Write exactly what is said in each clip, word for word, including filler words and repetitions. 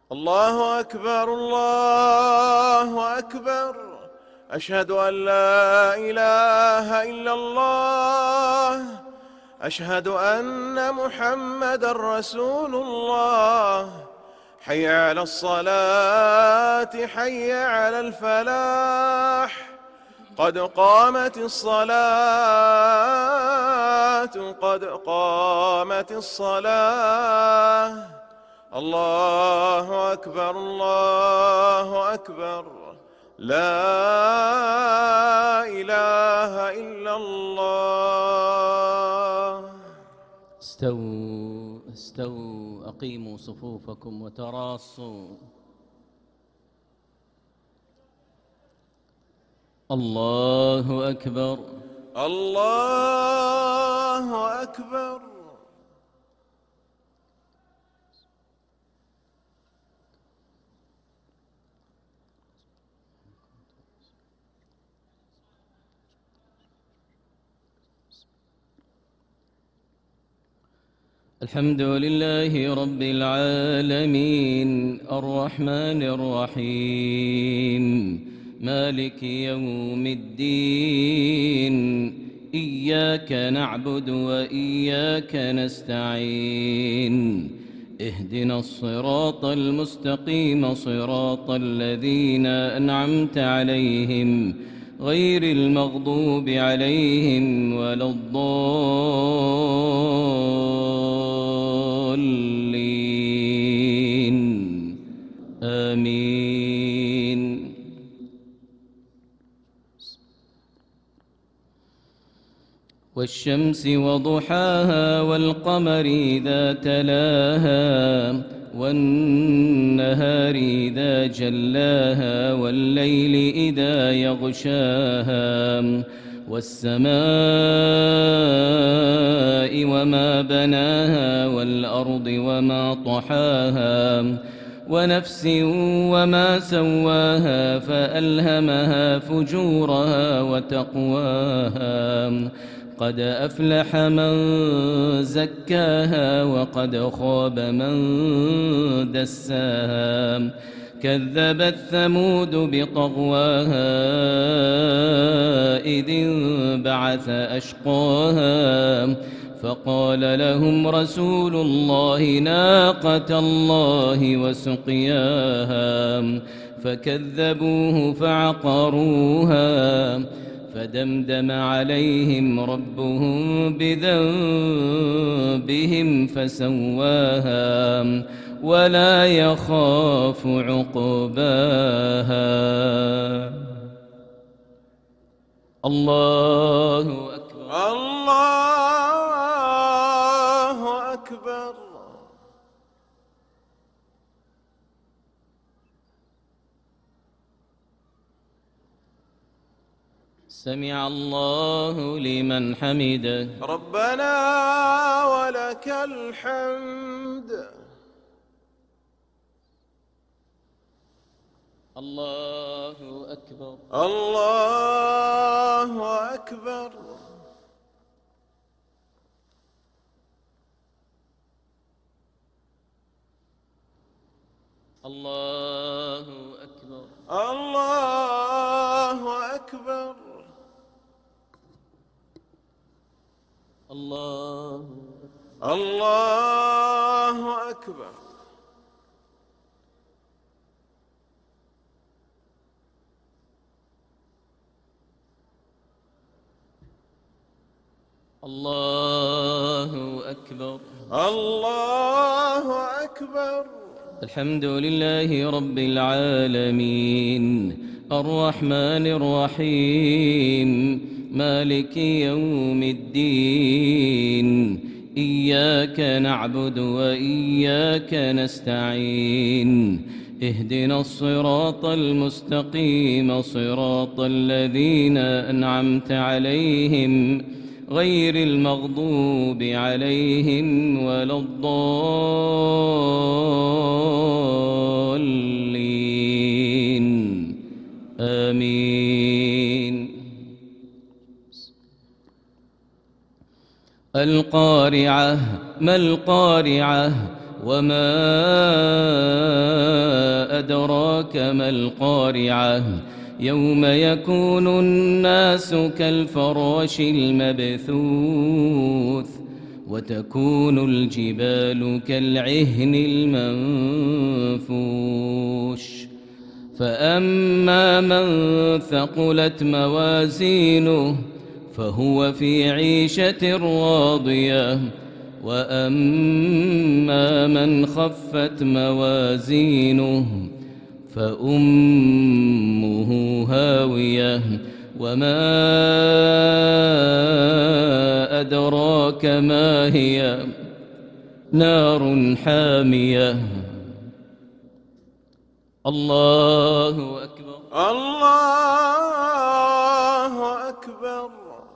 الله أكبر الله أكبر. أشهد أن لا إله إلا الله. أشهد أن محمدًا رسول الله. حي على الصلاة حي على الفلاح. قد قامت الصلاة قد قامت الصلاة. الله أكبر الله أكبر. لا إله إلا الله. استووا استووا أقيموا صفوفكم وتراصوا. الله أكبر الله أكبر. الحمد لله رب العالمين الرحمن الرحيم مالك يوم الدين. إياك نعبد وإياك نستعين. اهدنا الصراط المستقيم صراط الذين أنعمت عليهم غير المغضوب عليهم ولا الضالين. آمين. والشمس وضحاها والقمر إذا تلاها والنهار إذا جلاها والليل إذا يغشاها والسماء وما بناها والأرض وما طحاها ونفس وما سواها فألهمها فجورها وتقواها. قد أفلح من زكاها وقد خاب من دساها. كذبت ثمود بطغواها إذ انبعث أشقاها فقال لهم رسول الله ناقة الله وسقياها فكذبوه فعقروها فدمدم عليهم ربهم بذنبهم فسواها ولا يخاف عقباها. الله أكبر الله أكبر. سمع الله لمن حمده. ربنا ولك الحمد. الله أكبر الله أكبر. الله أكبر الله أكبر. الله الله أكبر. الله أكبر الله أكبر. الحمد لله رب العالمين الرحمن الرحيم مالك يوم الدين. إياك نعبد وإياك نستعين. اهدنا الصراط المستقيم صراط الذين أنعمت عليهم غير المغضوب عليهم ولا الضالين. آمين. القارعة ما القارعة وما أدراك ما القارعة يوم يكون الناس كالفراش المبثوث وتكون الجبال كالعهن المنفوش فأما من ثقلت موازينه فهو في عيشة راضية وأما من خفت موازينه فأمه هاوية وما أدراك ما هي نار حامية. الله أكبر. الله أكبر.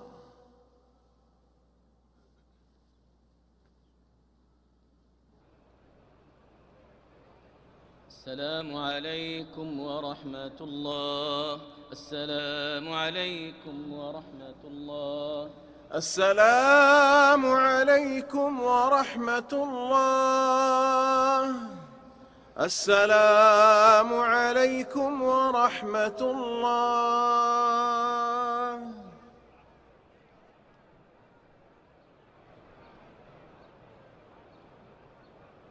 السلام عليكم ورحمة الله. السلام عليكم ورحمة الله. السلام عليكم ورحمة الله. السلام عليكم ورحمة الله.